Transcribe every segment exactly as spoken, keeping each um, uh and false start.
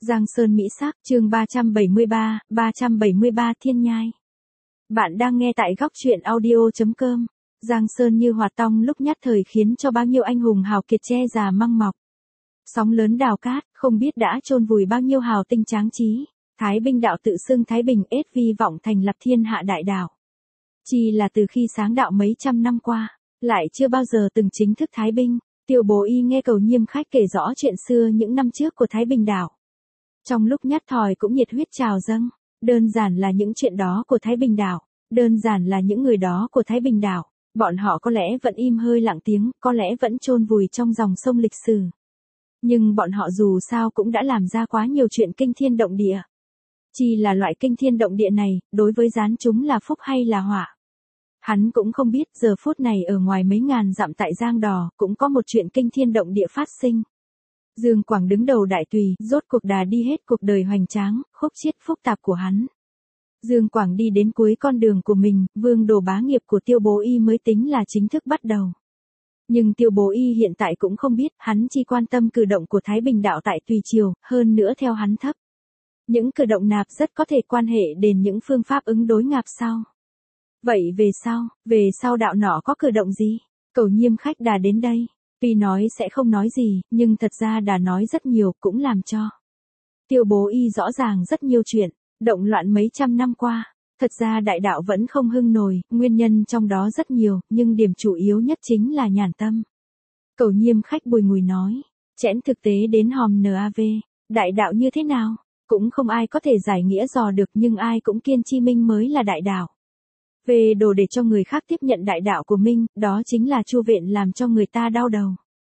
Giang Sơn Mỹ Sắc, chương ba trăm bảy mươi ba, ba trăm bảy mươi ba Thiên Nhai. Bạn đang nghe tại góc truyện audio chấm com. Giang Sơn như hoạt tong lúc nhát thời khiến cho bao nhiêu anh hùng hào kiệt che già măng mọc. Sóng lớn đào cát, không biết đã chôn vùi bao nhiêu hào tinh tráng trí. Thái Binh đạo tự xưng Thái Bình ết vi vọng thành lập thiên hạ đại đạo. Chỉ là từ khi sáng đạo mấy trăm năm qua, lại chưa bao giờ từng chính thức Thái Binh. Tiêu Bố Y nghe Cầu Nhiêm Khách kể rõ chuyện xưa những năm trước của Thái Bình đảo. Trong lúc nhát thòi cũng nhiệt huyết trào dâng, đơn giản là những chuyện đó của Thái Bình đảo, đơn giản là những người đó của Thái Bình đảo, bọn họ có lẽ vẫn im hơi lặng tiếng, có lẽ vẫn chôn vùi trong dòng sông lịch sử. Nhưng bọn họ dù sao cũng đã làm ra quá nhiều chuyện kinh thiên động địa. Chỉ là loại kinh thiên động địa này, đối với gián chúng là phúc hay là họa. Hắn cũng không biết giờ phút này ở ngoài mấy ngàn dặm tại Giang Đò cũng có một chuyện kinh thiên động địa phát sinh. Dương Quảng đứng đầu đại tùy, rốt cuộc đà đi hết cuộc đời hoành tráng, khúc chiết phức tạp của hắn. Dương Quảng đi đến cuối con đường của mình, vương đồ bá nghiệp của Tiêu Bố Y mới tính là chính thức bắt đầu. Nhưng Tiêu Bố Y hiện tại cũng không biết, hắn chỉ quan tâm cử động của Thái Bình đạo tại Tùy Triều, hơn nữa theo hắn thấp. Những cử động nạp rất có thể quan hệ đến những phương pháp ứng đối ngạp sau. Vậy về sau, về sau đạo nọ có cử động gì? Cầu Nhiêm Khách đà đến đây. Tuy nói sẽ không nói gì, nhưng thật ra đã nói rất nhiều, cũng làm cho Tiêu Bố Y rõ ràng rất nhiều chuyện, động loạn mấy trăm năm qua, thật ra đại đạo vẫn không hưng nổi, nguyên nhân trong đó rất nhiều, nhưng điểm chủ yếu nhất chính là nhàn tâm. Cầu Nhiêm Khách bùi ngùi nói, chẽn thực tế đến hòm nav, đại đạo như thế nào, cũng không ai có thể giải nghĩa dò được, nhưng ai cũng kiên chi minh mới là đại đạo. Về đồ để cho người khác tiếp nhận đại đạo của mình, đó chính là Chu Vện làm cho người ta đau đầu.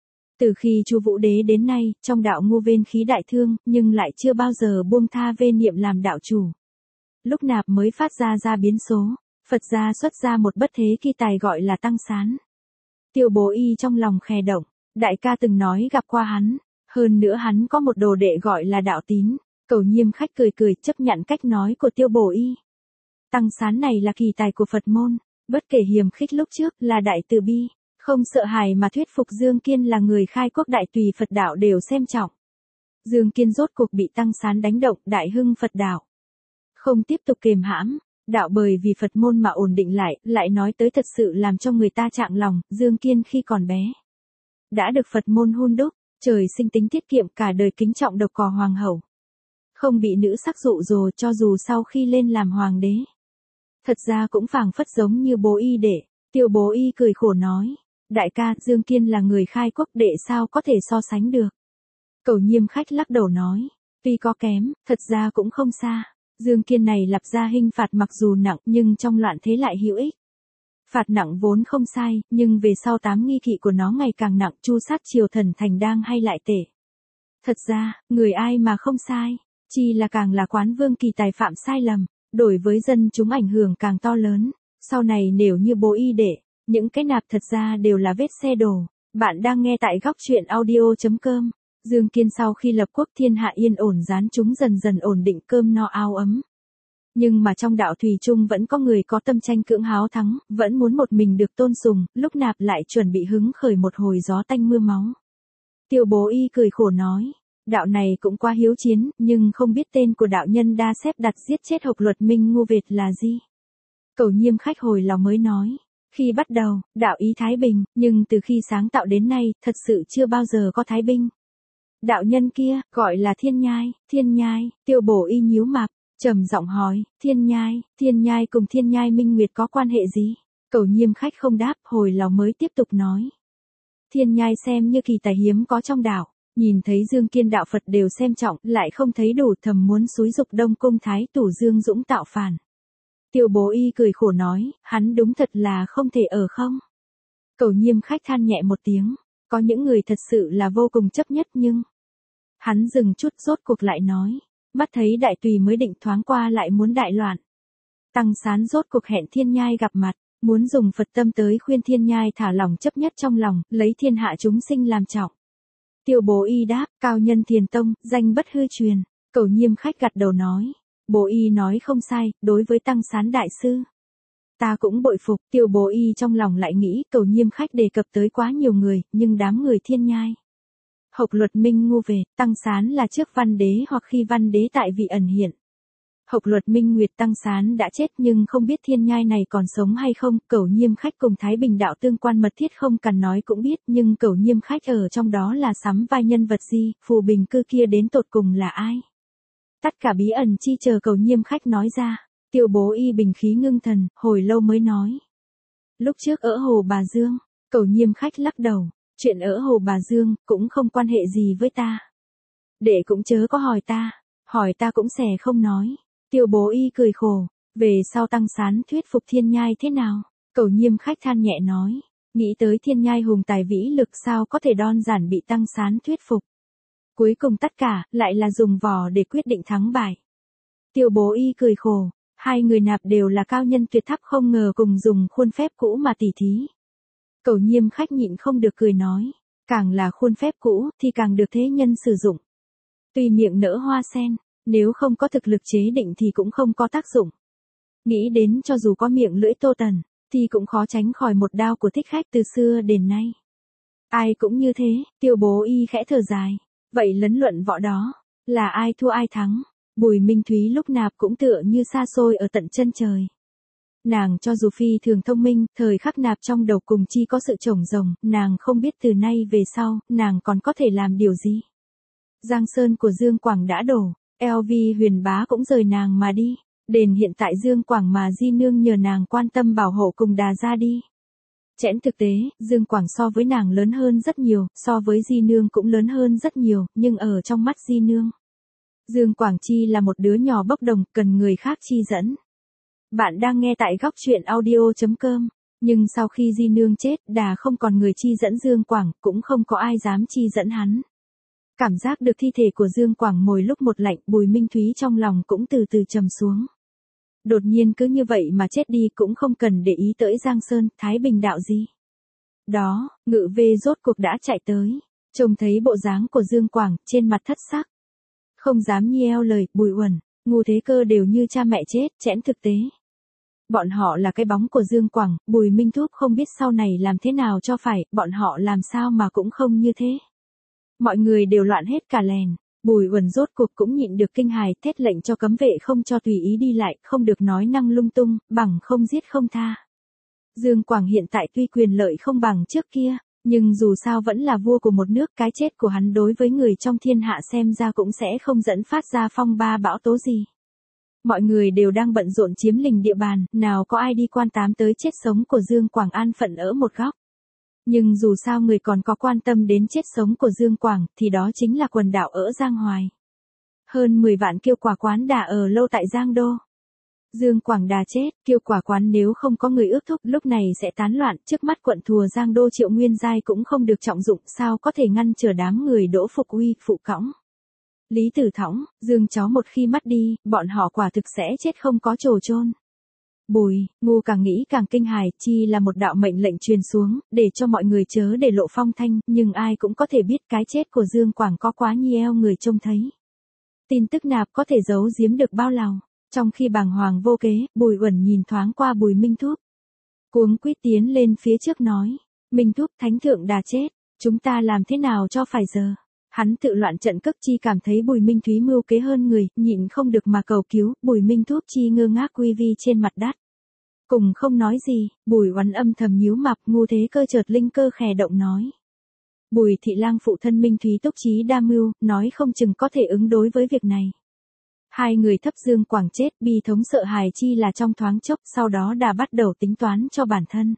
Từ khi Chu Vũ Đế đến nay, trong đạo ngu vên khí đại thương, nhưng lại chưa bao giờ buông tha vê niệm làm đạo chủ. Lúc nạp mới phát ra ra biến số, Phật gia xuất ra một bất thế kỳ tài gọi là Tăng Sán. Tiêu Bố Y trong lòng khè động, đại ca từng nói gặp qua hắn, hơn nữa hắn có một đồ đệ gọi là Đạo Tín. Cầu Nhiêm Khách cười cười chấp nhận cách nói của Tiêu Bố Y. Tăng Sán này là kỳ tài của Phật môn, bất kể hiềm khích lúc trước là đại từ bi, không sợ hãi mà thuyết phục Dương Kiên là người khai quốc đại tùy Phật đạo đều xem trọng. Dương Kiên rốt cuộc bị Tăng Sán đánh động, đại hưng Phật đạo. Không tiếp tục kềm hãm, đạo bởi vì Phật môn mà ổn định lại, lại nói tới thật sự làm cho người ta chạng lòng, Dương Kiên khi còn bé đã được Phật môn hun đúc, trời sinh tính tiết kiệm, cả đời kính trọng độc cò hoàng hậu. Không bị nữ sắc dụ dỗ cho dù sau khi lên làm hoàng đế. Thật ra cũng phảng phất giống như Bố Y đệ. Tiêu Bố Y cười khổ nói, đại ca, Dương Kiên là người khai quốc đệ sao có thể so sánh được. Cầu Nhiêm Khách lắc đầu nói, tuy có kém, thật ra cũng không xa. Dương Kiên này lập ra hình phạt mặc dù nặng nhưng trong loạn thế lại hữu ích. Phạt nặng vốn không sai, nhưng về sau tám nghi kỵ của nó ngày càng nặng, chu sát triều thần thành đang hay lại tệ. Thật ra, người ai mà không sai, chỉ là càng là quán vương kỳ tài phạm sai lầm, đổi với dân chúng ảnh hưởng càng to lớn. Sau này nếu như Bố Y đệ, những cái nạp thật ra đều là vết xe đổ. Bạn đang nghe tại góc truyện audio chấm com. Dương Kiên sau khi lập quốc thiên hạ yên ổn, gián chúng dần dần ổn định, cơm no áo ấm. Nhưng mà trong đạo thủy chung vẫn có người có tâm tranh cưỡng háo thắng, vẫn muốn một mình được tôn sùng, lúc nạp lại chuẩn bị hứng khởi một hồi gió tanh mưa máu. Tiêu Bố Y cười khổ nói, đạo này cũng qua hiếu chiến, nhưng không biết tên của đạo nhân đa xếp đặt giết chết Hộc Luật Minh ngu vệt là gì. Cầu Nhiêm Khách hồi lòng mới nói, khi bắt đầu, đạo ý Thái Bình, nhưng từ khi sáng tạo đến nay, thật sự chưa bao giờ có Thái Bình. Đạo nhân kia, gọi là Thiên Nhai, Thiên Nhai, Tiêu Bố Y nhíu mày, trầm giọng hỏi, Thiên Nhai, Thiên Nhai cùng Thiên Nhai Minh Nguyệt có quan hệ gì? Cầu Nhiêm Khách không đáp, hồi lòng mới tiếp tục nói. Thiên Nhai xem như kỳ tài hiếm có trong đạo. Nhìn thấy Dương Kiên đạo Phật đều xem trọng, lại không thấy đủ, thầm muốn xúi dục Đông Cung Thái Tủ Dương Dũng tạo phản. Tiêu Bố Y cười khổ nói, hắn đúng thật là không thể ở không. Cầu Nhiêm Khách than nhẹ một tiếng, có những người thật sự là vô cùng chấp nhất nhưng... Hắn dừng chút rốt cuộc lại nói, mắt thấy đại tùy mới định thoáng qua lại muốn đại loạn. Tăng Sán rốt cuộc hẹn Thiên Nhai gặp mặt, muốn dùng Phật tâm tới khuyên Thiên Nhai thả lòng chấp nhất trong lòng, lấy thiên hạ chúng sinh làm trọng. Tiêu Bố Y đáp, cao nhân Thiền Tông, danh bất hư truyền. Cầu Nhiêm Khách gật đầu nói, Bố Y nói không sai, đối với Tăng Sán đại sư, ta cũng bội phục. Tiêu Bố Y trong lòng lại nghĩ, Cầu Nhiêm Khách đề cập tới quá nhiều người, nhưng đám người Thiên Nhai, Hộc Luật Minh ngu về, Tăng Sán là trước Văn Đế hoặc khi Văn Đế tại vị ẩn hiện. Hộc Luật Minh Nguyệt Tăng Sán đã chết nhưng không biết thiên nhai này còn sống hay không, Cẩu Nhiêm Khách cùng Thái Bình đạo tương quan mật thiết không cần nói cũng biết, nhưng Cẩu Nhiêm Khách ở trong đó là sắm vai nhân vật gì, phù bình cư kia đến tột cùng là ai? Tất cả bí ẩn chi chờ Cẩu Nhiêm Khách nói ra, Tiêu Bố Y bình khí ngưng thần, hồi lâu mới nói. Lúc trước ở Hồ Bà Dương, Cẩu Nhiêm Khách lắc đầu, chuyện ở Hồ Bà Dương cũng không quan hệ gì với ta. Đệ cũng chớ có hỏi ta, hỏi ta cũng sẽ không nói. Tiêu Bố Y cười khổ, về sau Tăng Sán thuyết phục thiên nhai thế nào? Cẩu Nhiêm Khách than nhẹ nói, nghĩ tới thiên nhai hùng tài vĩ lực sao có thể đơn giản bị Tăng Sán thuyết phục. Cuối cùng tất cả lại là dùng vò để quyết định thắng bại. Tiêu Bố Y cười khổ, hai người nạp đều là cao nhân tuyệt thấp không ngờ cùng dùng khuôn phép cũ mà tỉ thí. Cẩu Nhiêm Khách nhịn không được cười nói, càng là khuôn phép cũ thì càng được thế nhân sử dụng. Tuy miệng nở hoa sen, nếu không có thực lực chế định thì cũng không có tác dụng. Nghĩ đến cho dù có miệng lưỡi Tô Tần, thì cũng khó tránh khỏi một đao của Thích Khách từ xưa đến nay. Ai cũng như thế, Tiêu Bố Y khẽ thở dài. Vậy lấn luận võ đó, là ai thua ai thắng? Bùi Minh Thúy lúc nạp cũng tựa như xa xôi ở tận chân trời. Nàng cho dù phi thường thông minh, thời khắc nạp trong đầu cùng chi có sự trổng rồng, nàng không biết từ nay về sau, nàng còn có thể làm điều gì. Giang sơn của Dương Quảng đã đổ, eo vi huyền bá cũng rời nàng mà đi, đền hiện tại Dương Quảng mà Di Nương nhờ nàng quan tâm bảo hộ cùng đà ra đi. Chẽn thực tế, Dương Quảng so với nàng lớn hơn rất nhiều, so với Di Nương cũng lớn hơn rất nhiều, nhưng ở trong mắt Di Nương, Dương Quảng chi là một đứa nhỏ bốc đồng, cần người khác chi dẫn. Bạn đang nghe tại góc truyện audio chấm com, nhưng sau khi Di Nương chết, đà không còn người chi dẫn Dương Quảng, cũng không có ai dám chi dẫn hắn. Cảm giác được thi thể của Dương Quảng mỗi lúc một lạnh, Bùi Minh Thúy trong lòng cũng từ từ trầm xuống. Đột nhiên cứ như vậy mà chết đi cũng không cần để ý tới Giang Sơn, Thái Bình đạo gì. Đó, Ngự Vê rốt cuộc đã chạy tới, trông thấy bộ dáng của Dương Quảng, trên mặt thất sắc. Không dám nheo lời, Bùi Uẩn, Ngô Thế Cơ đều như cha mẹ chết, chẽn thực tế. Bọn họ là cái bóng của Dương Quảng, Bùi Minh Thúc không biết sau này làm thế nào cho phải, bọn họ làm sao mà cũng không như thế. Mọi người đều loạn hết cả lèn, Bùi Uẩn rốt cuộc cũng nhịn được kinh hài, thét lệnh cho cấm vệ không cho tùy ý đi lại, không được nói năng lung tung, bằng không giết không tha. Dương Quảng hiện tại tuy quyền lợi không bằng trước kia, nhưng dù sao vẫn là vua của một nước, cái chết của hắn đối với người trong thiên hạ xem ra cũng sẽ không dẫn phát ra phong ba bão tố gì. Mọi người đều đang bận rộn chiếm lĩnh địa bàn, nào có ai đi quan tám tới chết sống của Dương Quảng an phận ở một góc. Nhưng dù sao người còn có quan tâm đến chết sống của Dương Quảng, thì đó chính là quần đảo ở Giang Hoài. Hơn mười vạn Kiêu Quả Quán đà ở lâu tại Giang Đô. Dương Quảng đà chết, Kiêu Quả Quán nếu không có người ước thúc lúc này sẽ tán loạn, trước mắt quận thùa Giang Đô Triệu Nguyên Giai cũng không được trọng dụng, sao có thể ngăn trở đám người Đỗ Phục Uy, phụ cõng. Lý Tử Thõng, Dương cháu một khi mất đi, bọn họ quả thực sẽ chết không có chỗ chôn. Bùi, Ngu càng nghĩ càng kinh hài, chi là một đạo mệnh lệnh truyền xuống, để cho mọi người chớ để lộ phong thanh, nhưng ai cũng có thể biết cái chết của Dương Quảng có quá nhiều người trông thấy. Tin tức nạp có thể giấu giếm được bao lâu, trong khi bàng hoàng vô kế, Bùi Uẩn nhìn thoáng qua Bùi Minh Thúc. Cuống quýt tiến lên phía trước nói, Minh Thúc thánh thượng đã chết, chúng ta làm thế nào cho phải giờ? Hắn tự loạn trận cước chi cảm thấy Bùi Minh Thúy mưu kế hơn người, nhịn không được mà cầu cứu, Bùi Minh Thúc chi ngơ ngác quy vi trên mặt đất. Cùng không nói gì, Bùi Uẩn âm thầm nhíu mập, Ngu Thế Cơ chợt linh cơ khẽ động nói. Bùi thị lang phụ thân Minh Thúy túc trí đa mưu, nói không chừng có thể ứng đối với việc này. Hai người thấp Dương Quảng chết, bi thống sợ hài chi là trong thoáng chốc, sau đó đã bắt đầu tính toán cho bản thân.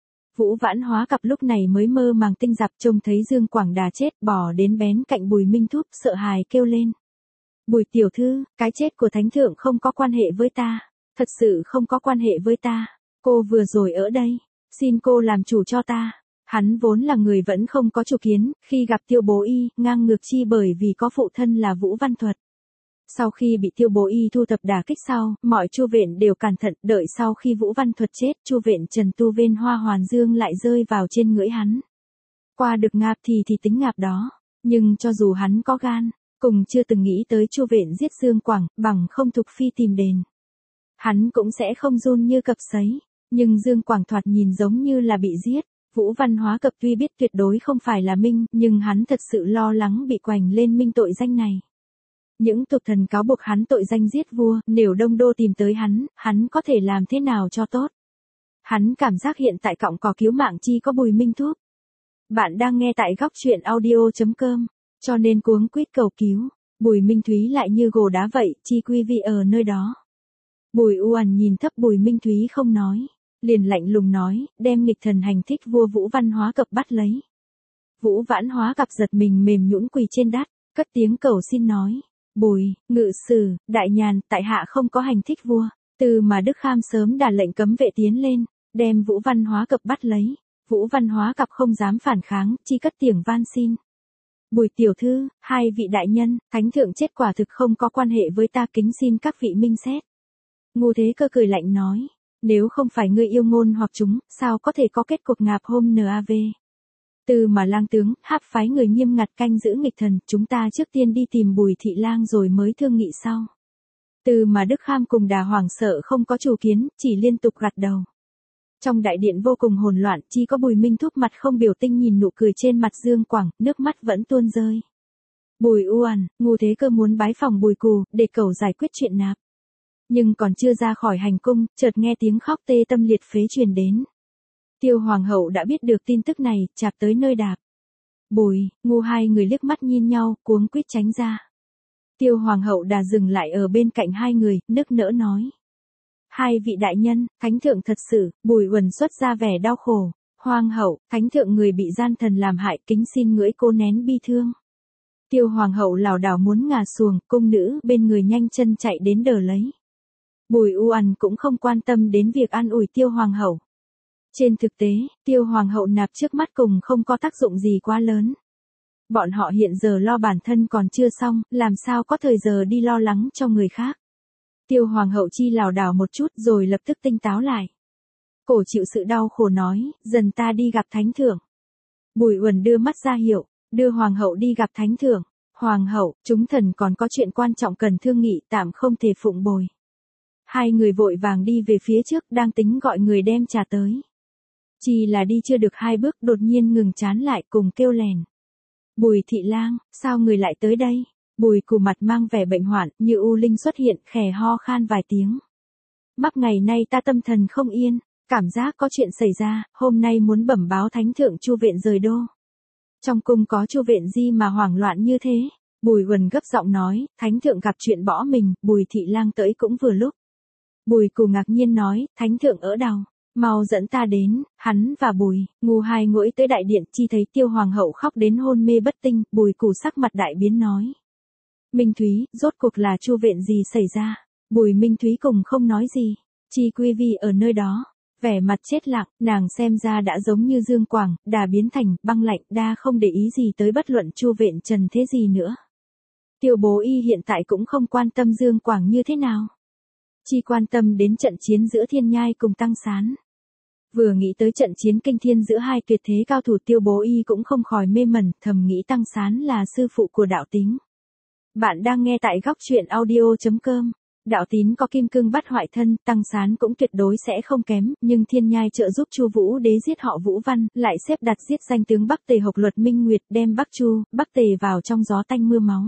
Vũ Vãn Hóa cặp lúc này mới mơ màng tinh giặc trông thấy Dương Quảng đà chết, bỏ đến bén cạnh Bùi Minh Thúc sợ hài kêu lên. Bùi tiểu thư, cái chết của thánh thượng không có quan hệ với ta, thật sự không có quan hệ với ta, cô vừa rồi ở đây, xin cô làm chủ cho ta. Hắn vốn là người vẫn không có chủ kiến, khi gặp Tiêu Bố Y, ngang ngược chi bởi vì có phụ thân là Vũ Văn Thuật. Sau khi bị Tiêu Bố Y thu thập đả kích sau, mọi chu viện đều cẩn thận, đợi sau khi Vũ Văn Thuật chết, chu viện Trần Tu Viên Hoa Hoàn Dương lại rơi vào trên ngưỡi hắn. Qua được ngạp thì thì tính ngạp đó, nhưng cho dù hắn có gan, cùng chưa từng nghĩ tới chu viện giết Dương Quảng, bằng không Thục Phi tìm đền. Hắn cũng sẽ không run như cập sấy, nhưng Dương Quảng thoạt nhìn giống như là bị giết, Vũ Văn Hóa Cập tuy biết tuyệt đối không phải là Minh, nhưng hắn thật sự lo lắng bị quành lên Minh tội danh này. Những tục thần cáo buộc hắn tội danh giết vua, nếu Đông Đô tìm tới hắn, hắn có thể làm thế nào cho tốt. Hắn cảm giác hiện tại cọng cỏ cứu mạng chi có Bùi Minh Thúc. Bạn đang nghe tại góc truyện audio chấm com, cho nên cuống quýt cầu cứu. Bùi Minh Thúy lại như gồ đá vậy, chi quy vị ở nơi đó. Bùi Uẩn nhìn thấp Bùi Minh Thúy không nói, liền lạnh lùng nói, đem nghịch thần hành thích vua Vũ Văn Hóa Cập bắt lấy. Vũ Vãn Hóa Cập giật mình mềm nhũn quỳ trên đất, cất tiếng cầu xin nói, Bùi, ngự sử, đại nhàn, tại hạ không có hành thích vua. Từ mà Đức Kham sớm đả lệnh cấm vệ tiến lên, đem Vũ Văn Hóa Cập bắt lấy. Vũ Văn Hóa Cập không dám phản kháng, chi cất tiếng van xin. Bùi tiểu thư, hai vị đại nhân, thánh thượng chết quả thực không có quan hệ với ta, kính xin các vị minh xét. Ngô Thế Cơ cười lạnh nói, nếu không phải ngươi yêu ngôn hoặc chúng, sao có thể có kết cuộc ngạp hôm nav. Từ mà lang tướng, háp phái người nghiêm ngặt canh giữ nghịch thần, chúng ta trước tiên đi tìm Bùi thị lang rồi mới thương nghị sau. Từ mà Đức Kham cùng Đà hoảng sợ không có chủ kiến, chỉ liên tục gật đầu. Trong đại điện vô cùng hỗn loạn, chỉ có Bùi Minh Thúc mặt không biểu tình nhìn nụ cười trên mặt Dương Quảng, nước mắt vẫn tuôn rơi. Bùi Uẩn, Ngô Thế Cơ muốn bái phòng Bùi Cù, để cầu giải quyết chuyện nạp. Nhưng còn chưa ra khỏi hành cung, chợt nghe tiếng khóc tê tâm liệt phế truyền đến. Tiêu Hoàng hậu đã biết được tin tức này, chạp tới nơi đạp. Bùi, Ngô hai người liếc mắt nhìn nhau, cuống quýt tránh ra. Tiêu Hoàng hậu Đà dừng lại ở bên cạnh hai người, nức nở nói. Hai vị đại nhân, thánh thượng thật sự, Bùi Uẩn xuất ra vẻ đau khổ. Hoàng hậu, thánh thượng người bị gian thần làm hại, kính xin ngưỡi cô nén bi thương. Tiêu Hoàng hậu lảo đảo muốn ngả xuồng, cung nữ bên người nhanh chân chạy đến đỡ lấy. Bùi Uẩn cũng không quan tâm đến việc an ủi Tiêu Hoàng hậu. Trên thực tế, Tiêu Hoàng hậu nạp trước mắt cùng không có tác dụng gì quá lớn. Bọn họ hiện giờ lo bản thân còn chưa xong, làm sao có thời giờ đi lo lắng cho người khác. Tiêu Hoàng hậu chi lảo đảo một chút rồi lập tức tinh táo lại. Cổ chịu sự đau khổ nói, dần ta đi gặp thánh thượng. Bùi Uẩn đưa mắt ra hiệu, đưa Hoàng hậu đi gặp thánh thượng. Hoàng hậu, chúng thần còn có chuyện quan trọng cần thương nghị, tạm không thể phụng bồi. Hai người vội vàng đi về phía trước, đang tính gọi người đem trà tới. Chỉ là đi chưa được hai bước, đột nhiên ngừng chán lại, cùng kêu lèn. Bùi thị lang, sao người lại tới đây? Bùi Cù mặt mang vẻ bệnh hoạn, như u linh xuất hiện, khè ho khan vài tiếng. Mắc ngày nay ta tâm thần không yên, cảm giác có chuyện xảy ra, hôm nay muốn bẩm báo thánh thượng Chu Viện rời đô. Trong cung có Chu Viện gì mà hoảng loạn như thế? Bùi Uẩn gấp giọng nói, thánh thượng gặp chuyện bỏ mình, Bùi thị lang tới cũng vừa lúc. Bùi Cù ngạc nhiên nói, thánh thượng ở đâu? Mau dẫn ta đến. Hắn và Bùi, Ngô hai ngũi tới đại điện, chi thấy Tiêu Hoàng hậu khóc đến hôn mê bất tinh, Bùi Cù sắc mặt đại biến nói. Minh Thúy, rốt cuộc là Chu Viện gì xảy ra? Bùi Minh Thúy cùng không nói gì, Chi Quy Vi ở nơi đó, vẻ mặt chết lặng, nàng xem ra đã giống như Dương Quảng, Đà biến thành băng lạnh, đa không để ý gì tới bất luận Chu Viện Trần thế gì nữa. Tiêu Bố Y hiện tại cũng không quan tâm Dương Quảng như thế nào, chỉ quan tâm đến trận chiến giữa Thiên Nhai cùng Tăng Sán. Vừa nghĩ tới trận chiến kinh thiên giữa hai tuyệt thế cao thủ, Tiêu Bố Y cũng không khỏi mê mẩn, thầm nghĩ Tăng Sán là sư phụ của Đạo Tính. Bạn đang nghe tại góc truyện audio chấm com. Đạo Tín có kim cương bắt hoại thân, Tăng Sán cũng tuyệt đối sẽ không kém, nhưng Thiên Nhai trợ giúp Chu Vũ Đế giết họ Vũ Văn, lại xếp đặt giết danh tướng Bắc Tề Hộc Luật Minh Nguyệt, đem Bắc Chu, Bắc Tề vào trong gió tanh mưa máu.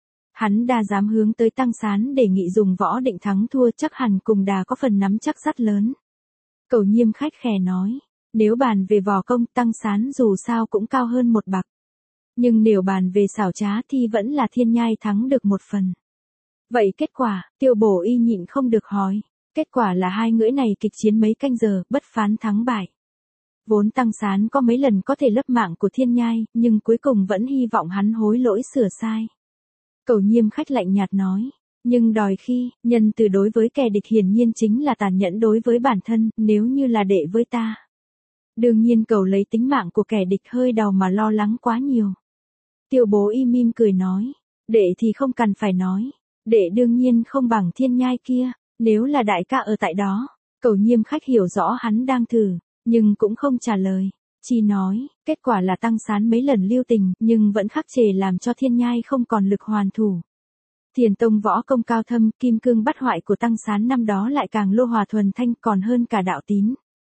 Hắn đa dám hướng tới Tăng Sán để nghị dùng võ định thắng thua, chắc hẳn cùng Đà có phần nắm chắc rất lớn. Cầu Nhiêm khách khè nói, nếu bàn về võ công, Tăng Sán dù sao cũng cao hơn một bậc. Nhưng nếu bàn về xảo trá thì vẫn là Thiên Nhai thắng được một phần. Vậy kết quả, Tiêu Bổ Y nhịn không được hỏi. Kết quả là hai ngưỡi này kịch chiến mấy canh giờ, bất phán thắng bại. Vốn Tăng Sán có mấy lần có thể lấp mạng của Thiên Nhai, nhưng cuối cùng vẫn hy vọng hắn hối lỗi sửa sai. Cầu Nhiêm khách lạnh nhạt nói, nhưng đòi khi, nhân từ đối với kẻ địch hiển nhiên chính là tàn nhẫn đối với bản thân, nếu như là đệ với ta. Đương nhiên cầu lấy tính mạng của kẻ địch hơi đau mà lo lắng quá nhiều. Tiêu Bố Y mỉm cười nói, đệ thì không cần phải nói, đệ đương nhiên không bằng Thiên Nhai kia, nếu là đại ca ở tại đó. Cầu Nhiêm khách hiểu rõ hắn đang thử, nhưng cũng không trả lời, chỉ nói, kết quả là Tăng Sán mấy lần lưu tình, nhưng vẫn khắc chế làm cho Thiên Nhai không còn lực hoàn thủ. Thiền tông võ công cao thâm, kim cương bắt hoại của Tăng Sán năm đó lại càng lô hòa thuần thanh, còn hơn cả Đạo Tín.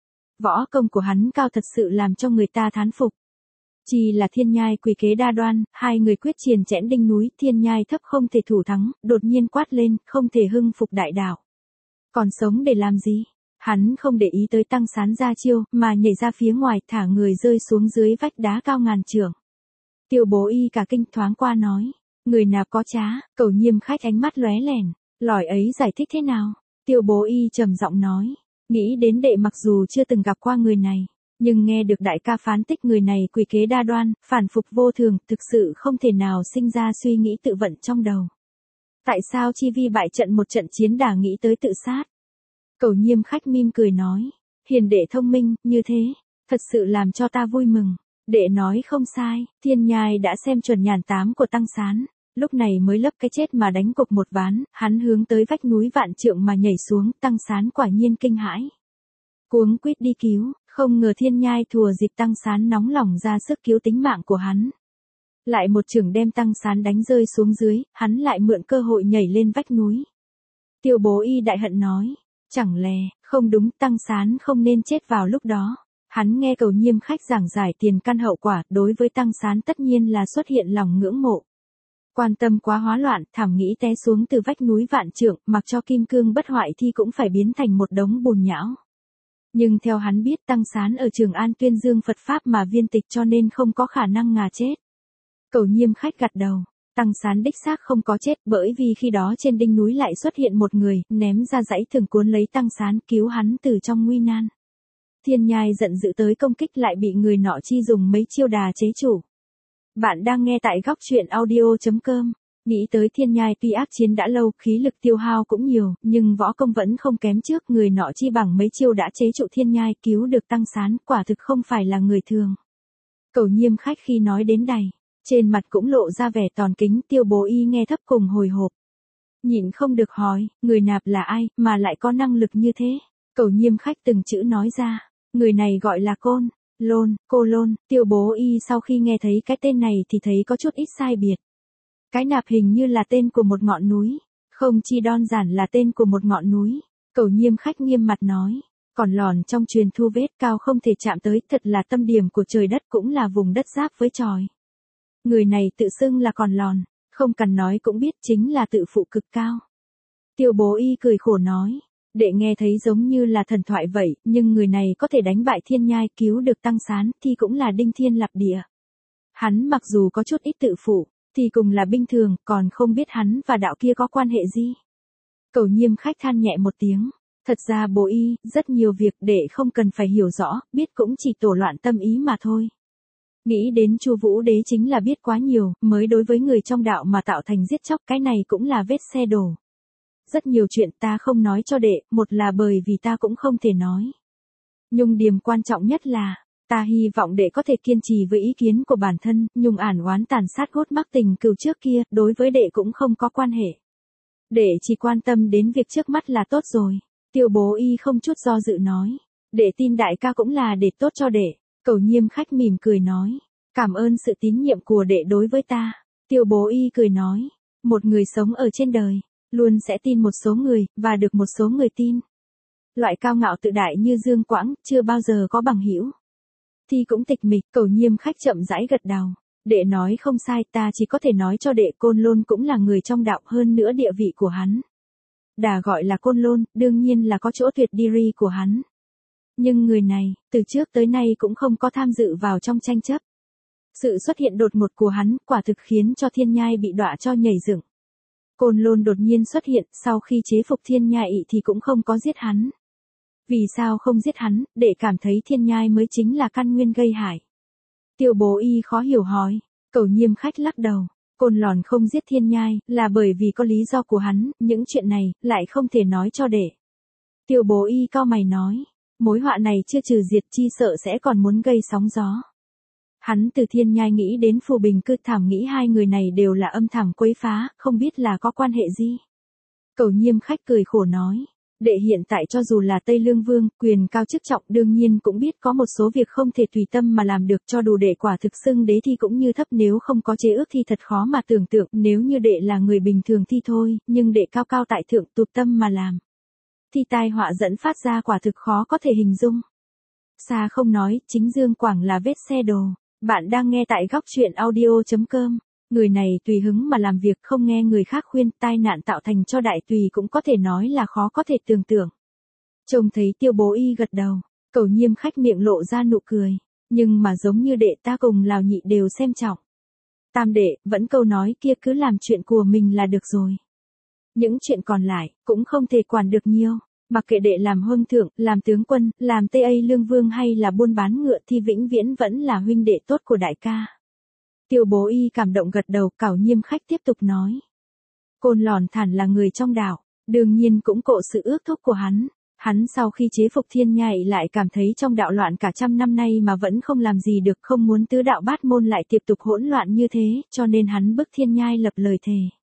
Võ công của hắn cao thật sự làm cho người ta thán phục. Chỉ là Thiên Nhai quỷ kế đa đoan, hai người quyết chiến chẽn đinh núi, Thiên Nhai thấp không thể thủ thắng, đột nhiên quát lên, không thể hưng phục đại đạo. Còn sống để làm gì? Hắn không để ý tới Tăng Sán ra chiêu, mà nhảy ra phía ngoài, thả người rơi xuống dưới vách đá cao ngàn trượng. Tiêu Bố Y cả kinh, thoáng qua nói, người nào có trá, Cẩu Nhiêm khách ánh mắt lóe lẻn, lỏi ấy giải thích thế nào? Tiêu Bố Y trầm giọng nói, nghĩ đến đệ mặc dù chưa từng gặp qua người này, nhưng nghe được đại ca phán tích người này quỷ kế đa đoan, phản phục vô thường, thực sự không thể nào sinh ra suy nghĩ tự vận trong đầu. Tại sao chi vi bại trận một trận chiến đã nghĩ tới tự sát? Cẩu Nhiêm khách mỉm cười nói, hiền đệ thông minh, như thế, thật sự làm cho ta vui mừng. Đệ nói không sai, Thiên Nhai đã xem chuẩn nhàn tám của Tăng Sán, lúc này mới lấp cái chết mà đánh cục một ván, hắn hướng tới vách núi vạn trượng mà nhảy xuống, Tăng Sán quả nhiên kinh hãi. Cuống quýt đi cứu, không ngờ Thiên Nhai thùa dịp Tăng Sán nóng lòng ra sức cứu tính mạng của hắn. Lại một chưởng đem Tăng Sán đánh rơi xuống dưới, hắn lại mượn cơ hội nhảy lên vách núi. Tiêu Bố Y đại hận nói, chẳng lẽ, không đúng, Tăng Sán không nên chết vào lúc đó. Hắn nghe Cẩu Nhiêm khách giảng giải tiền căn hậu quả, đối với Tăng Sán tất nhiên là xuất hiện lòng ngưỡng mộ. Quan tâm quá hóa loạn, thảm nghĩ té xuống từ vách núi vạn trượng, mặc cho kim cương bất hoại thì cũng phải biến thành một đống bùn nhão. Nhưng theo hắn biết Tăng Sán ở Trường An tuyên dương Phật Pháp mà viên tịch cho nên không có khả năng ngà chết. Cẩu Nhiêm khách gật đầu, Tăng Sán đích xác không có chết, bởi vì khi đó trên đỉnh núi lại xuất hiện một người, ném ra dãy thường cuốn lấy Tăng Sán, cứu hắn từ trong nguy nan. Thiên Nhai giận dữ tới công kích lại bị người nọ chi dùng mấy chiêu đà chế chủ. Bạn đang nghe tại góc truyện audio chấm com. Nghĩ tới Thiên Nhai tuy ác chiến đã lâu, khí lực tiêu hao cũng nhiều, nhưng võ công vẫn không kém trước, người nọ chi bằng mấy chiêu đã chế trụ Thiên Nhai, cứu được Tăng Sán, quả thực không phải là người thường. Cẩu Nhiêm khách khi nói đến đây, trên mặt cũng lộ ra vẻ tòn kính, Tiêu Bố Y nghe thấp cùng hồi hộp. Nhịn không được hỏi, người nạp là ai, mà lại có năng lực như thế? Cẩu Nhiêm khách từng chữ nói ra, người này gọi là Côn Lôn, Cô Lôn. Tiêu Bố Y sau khi nghe thấy cái tên này thì thấy có chút ít sai biệt. Cái nạp hình như là tên của một ngọn núi, không chi đơn giản là tên của một ngọn núi. Cẩu Nhiêm khách nghiêm mặt nói, còn lòn trong truyền thu vết cao không thể chạm tới, thật là tâm điểm của trời đất, cũng là vùng đất giáp với tròi. Người này tự xưng là còn lòn, không cần nói cũng biết chính là tự phụ cực cao. Tiêu Bố Y cười khổ nói, đệ nghe thấy giống như là thần thoại vậy, nhưng người này có thể đánh bại Thiên Nhai, cứu được Tăng Sán thì cũng là đinh thiên lập địa. Hắn mặc dù có chút ít tự phụ, thì cùng là bình thường, còn không biết hắn và đạo kia có quan hệ gì. Cẩu Nhiêm khách than nhẹ một tiếng, thật ra Bố Y, rất nhiều việc đệ không cần phải hiểu rõ, biết cũng chỉ tổ loạn tâm ý mà thôi. Nghĩ đến Chu Vũ Đế chính là biết quá nhiều, mới đối với người trong đạo mà tạo thành giết chóc, cái này cũng là vết xe đổ. Rất nhiều chuyện ta không nói cho đệ, một là bởi vì ta cũng không thể nói. Nhưng điểm quan trọng nhất là, ta hy vọng đệ có thể kiên trì với ý kiến của bản thân, nhung ản oán tàn sát gốt mắc tình cừu trước kia, đối với đệ cũng không có quan hệ. Đệ chỉ quan tâm đến việc trước mắt là tốt rồi. Tiêu Bố Y không chút do dự nói, đệ tin đại ca cũng là để tốt cho đệ. Cẩu Nhiêm khách mỉm cười nói, cảm ơn sự tín nhiệm của đệ đối với ta. Tiêu Bố Y cười nói, một người sống ở trên đời, luôn sẽ tin một số người, và được một số người tin. Loại cao ngạo tự đại như Dương Quãng, chưa bao giờ có bằng hữu. Thì cũng tịch mịch. Cẩu Nhiêm khách chậm rãi gật đầu, đệ nói không sai, ta chỉ có thể nói cho đệ Côn Lôn cũng là người trong đạo, hơn nữa địa vị của hắn. Đã gọi là Côn Lôn, đương nhiên là có chỗ tuyệt diri của hắn. Nhưng người này, từ trước tới nay cũng không có tham dự vào trong tranh chấp. Sự xuất hiện đột ngột của hắn, quả thực khiến cho Thiên Nhai bị đọa cho nhảy dựng. Côn Lôn đột nhiên xuất hiện, sau khi chế phục Thiên Nhai ị thì cũng không có giết hắn. Vì sao không giết hắn, để cảm thấy Thiên Nhai mới chính là căn nguyên gây hại. Tiêu Bố Y khó hiểu hỏi, Cẩu Nhiêm khách lắc đầu, Côn Lòn không giết Thiên Nhai, là bởi vì có lý do của hắn, những chuyện này, lại không thể nói cho đệ. Tiêu Bố Y cau mày nói, mối họa này chưa trừ diệt chi sợ sẽ còn muốn gây sóng gió. Hắn từ Thiên Nhai nghĩ đến Phù Bình Cư, thảm nghĩ hai người này đều là âm thầm quấy phá, không biết là có quan hệ gì. Cẩu Nhiêm khách cười khổ nói, đệ hiện tại cho dù là Tây Lương Vương, quyền cao chức trọng, đương nhiên cũng biết có một số việc không thể tùy tâm mà làm được, cho dù đệ quả thực xưng đế thì cũng như thấp, nếu không có chế ước thì thật khó mà tưởng tượng, nếu như đệ là người bình thường thì thôi, nhưng đệ cao cao tại thượng, tụt tâm mà làm thì tai họa dẫn phát ra quả thực khó có thể hình dung. Xa không nói, chính Dương Quảng là vết xe đồ. Bạn đang nghe tại góc chuyện audio.com. Người này tùy hứng mà làm việc, không nghe người khác khuyên, tai nạn tạo thành cho đại tùy cũng có thể nói là khó có thể tưởng tượng. Trông thấy Tiêu Bố Y gật đầu, Cẩu Nhiêm Khách miệng lộ ra nụ cười. Nhưng mà giống như đệ ta cùng Lào Nhị đều xem trọng. Tam đệ, vẫn câu nói kia, cứ làm chuyện của mình là được rồi. Những chuyện còn lại, cũng không thể quản được nhiều. Mặc kệ đệ làm huân thượng, làm tướng quân, làm Tây Ây Lương Vương hay là buôn bán ngựa thì vĩnh viễn vẫn là huynh đệ tốt của đại ca. Tiêu Bố Y cảm động gật đầu, Cẩu Nhiêm Khách tiếp tục nói. Côn Lòn Thản là người trong đạo, đương nhiên cũng cộ sự ước thúc của hắn. Hắn sau khi chế phục Thiên Nhai lại cảm thấy trong đạo loạn cả trăm năm nay mà vẫn không làm gì được, không muốn tứ đạo bát môn lại tiếp tục hỗn loạn như thế, cho nên hắn bức Thiên Nhai lập lời thề.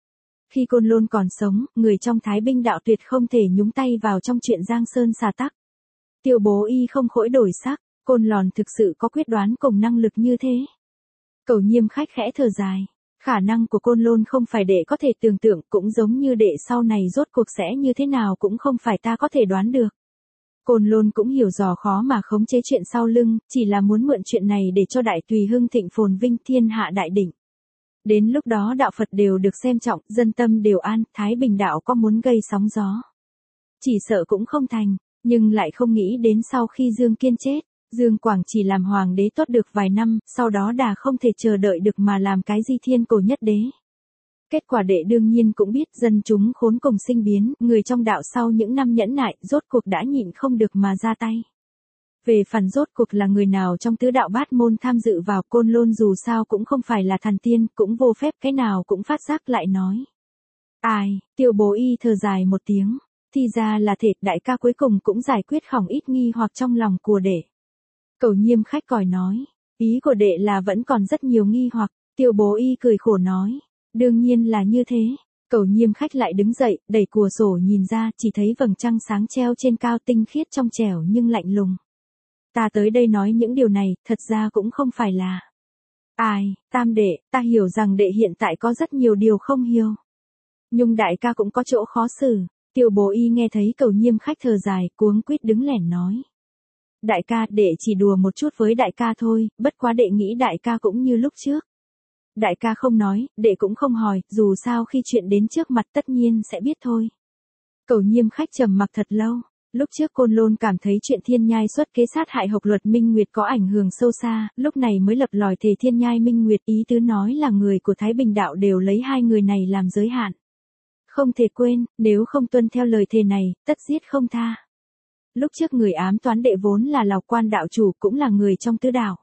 Khi Côn Lôn còn sống, người trong Thái Binh đạo tuyệt không thể nhúng tay vào trong chuyện Giang Sơn xà tắc. Tiêu Bố Y không khỗi đổi sắc, Côn Lòn thực sự có quyết đoán cùng năng lực như thế. Cẩu Nhiêm Khách khẽ thở dài. Khả năng của Côn Lôn không phải đệ có thể tưởng tượng, cũng giống như đệ sau này rốt cuộc sẽ như thế nào cũng không phải ta có thể đoán được. Côn Lôn cũng hiểu dò khó mà khống chế chuyện sau lưng, chỉ là muốn mượn chuyện này để cho đại tùy hưng thịnh phồn vinh, thiên hạ đại định. Đến lúc đó đạo Phật đều được xem trọng, dân tâm đều an, Thái Bình đạo có muốn gây sóng gió. Chỉ sợ cũng không thành, nhưng lại không nghĩ đến sau khi Dương Kiên chết, Dương Quảng chỉ làm hoàng đế tốt được vài năm, sau đó đà không thể chờ đợi được mà làm cái gì thiên cổ nhất đế. Kết quả đệ đương nhiên cũng biết, dân chúng khốn cùng sinh biến, người trong đạo sau những năm nhẫn nại, rốt cuộc đã nhịn không được mà ra tay. Về phần rốt cuộc là người nào trong tứ đạo bát môn tham dự vào, Côn Lôn dù sao cũng không phải là thần tiên, cũng vô phép, cái nào cũng phát giác lại nói. Ai, Tiêu Bố Y thở dài một tiếng, thì ra là thiệt, đại ca cuối cùng cũng giải quyết không ít nghi hoặc trong lòng của đệ. Cẩu Nhiêm Khách còi nói, ý của đệ là vẫn còn rất nhiều nghi hoặc. Tiêu Bố Y cười khổ nói, đương nhiên là như thế. Cẩu Nhiêm Khách lại đứng dậy, đẩy cửa sổ nhìn ra, chỉ thấy vầng trăng sáng treo trên cao, tinh khiết trong trẻo nhưng lạnh lùng. Ta tới đây nói những điều này, thật ra cũng không phải là. Ai, Tam đệ, ta hiểu rằng đệ hiện tại có rất nhiều điều không hiểu. Nhưng đại ca cũng có chỗ khó xử. Tiêu Bố Y nghe thấy Cẩu Nhiêm Khách thở dài, cuống quýt đứng lẻn nói. Đại ca, đệ chỉ đùa một chút với đại ca thôi, bất quá đệ nghĩ đại ca cũng như lúc trước. Đại ca không nói, đệ cũng không hỏi, dù sao khi chuyện đến trước mặt tất nhiên sẽ biết thôi. Cẩu Nhiêm Khách trầm mặc thật lâu. Lúc trước Côn Lôn cảm thấy chuyện Thiên Nhai xuất kế sát hại Hộc Luật Minh Nguyệt có ảnh hưởng sâu xa, lúc này mới lập lòi thề Thiên Nhai Minh Nguyệt, ý tứ nói là người của Thái Bình đạo đều lấy hai người này làm giới hạn. Không thể quên, nếu không tuân theo lời thề này, tất giết không tha. Lúc trước người ám toán đệ vốn là Lào Quan đạo chủ, cũng là người trong tứ đạo.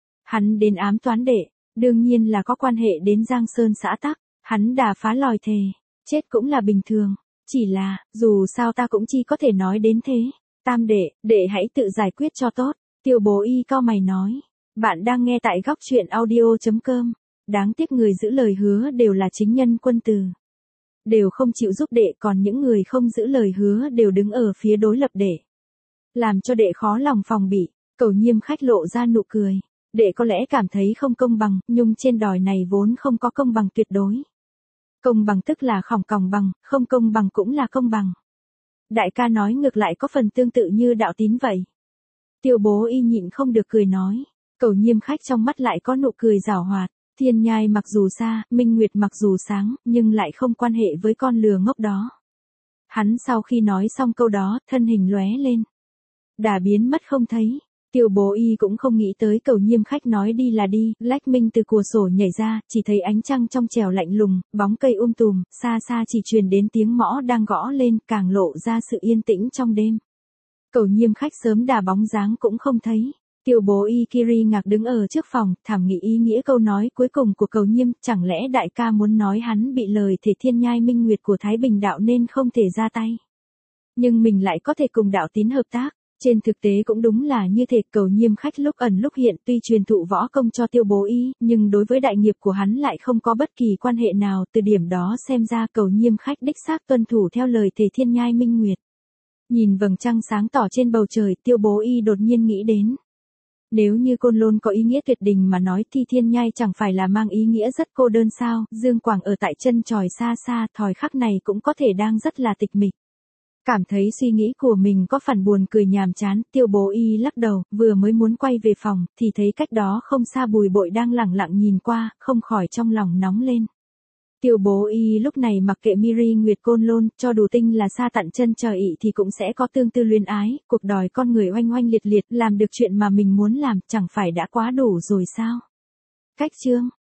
Hắn đến ám toán đệ, đương nhiên là có quan hệ đến Giang Sơn xã tắc, hắn đà phá lòi thề, chết cũng là bình thường. Chỉ là, dù sao ta cũng chỉ có thể nói đến thế. Tam đệ, đệ hãy tự giải quyết cho tốt. Tiêu Bố Y cau mày nói. Bạn đang nghe tại góc chuyện audio.com. Đáng tiếc người giữ lời hứa đều là chính nhân quân tử. Đều không chịu giúp đệ, còn những người không giữ lời hứa đều đứng ở phía đối lập đệ. Làm cho đệ khó lòng phòng bị. Cẩu Nhiêm Khách lộ ra nụ cười. Đệ có lẽ cảm thấy không công bằng, nhưng trên đòi này vốn không có công bằng tuyệt đối. Công bằng tức là khỏng còng bằng, không công bằng cũng là công bằng. Đại ca nói ngược lại có phần tương tự như đạo tín vậy. Tiêu Bố Y nhịn không được cười nói. Cẩu Nhiêm Khách trong mắt lại có nụ cười giảo hoạt. Thiên Nhai mặc dù xa, Minh Nguyệt mặc dù sáng, nhưng lại không quan hệ với con lừa ngốc đó. Hắn sau khi nói xong câu đó, thân hình lóe lên. Đã biến mất không thấy. Tiêu Bố Y cũng không nghĩ tới Cẩu Nhiêm Khách nói đi là đi, lách mình từ cửa sổ nhảy ra, chỉ thấy ánh trăng trong trẻo lạnh lùng, bóng cây um tùm, xa xa chỉ truyền đến tiếng mõ đang gõ lên, càng lộ ra sự yên tĩnh trong đêm. Cẩu Nhiêm Khách sớm đà bóng dáng cũng không thấy. Tiêu Bố Y Kiri ngạc đứng ở trước phòng, thảm nghĩ ý nghĩa câu nói cuối cùng của Cẩu Nhiêm, chẳng lẽ đại ca muốn nói hắn bị lời thể Thiên Nhai Minh Nguyệt của Thái Bình đạo nên không thể ra tay. Nhưng mình lại có thể cùng đạo tín hợp tác. Trên thực tế cũng đúng là như thế, Cẩu Nhiêm Khách lúc ẩn lúc hiện tuy truyền thụ võ công cho Tiêu Bố Y, nhưng đối với đại nghiệp của hắn lại không có bất kỳ quan hệ nào, từ điểm đó xem ra Cẩu Nhiêm Khách đích xác tuân thủ theo lời thề Thiên Nhai Minh Nguyệt. Nhìn vầng trăng sáng tỏ trên bầu trời, Tiêu Bố Y đột nhiên nghĩ đến. Nếu như Côn Lôn có ý nghĩa tuyệt đình mà nói thì Thiên Nhai chẳng phải là mang ý nghĩa rất cô đơn sao, Dương Quảng ở tại chân chòi xa xa, thời khắc này cũng có thể đang rất là tịch mịch. Cảm thấy suy nghĩ của mình có phần buồn cười nhàm chán, Tiêu Bố Y lắc đầu, vừa mới muốn quay về phòng, thì thấy cách đó không xa Bùi Bội đang lẳng lặng nhìn qua, không khỏi trong lòng nóng lên. Tiêu Bố Y lúc này mặc kệ Miri Nguyệt Côn Lôn, cho dù tinh là xa tận chân trời ị thì cũng sẽ có tương tư luyến ái, cuộc đời con người oanh oanh liệt liệt, làm được chuyện mà mình muốn làm, chẳng phải đã quá đủ rồi sao? Cách chương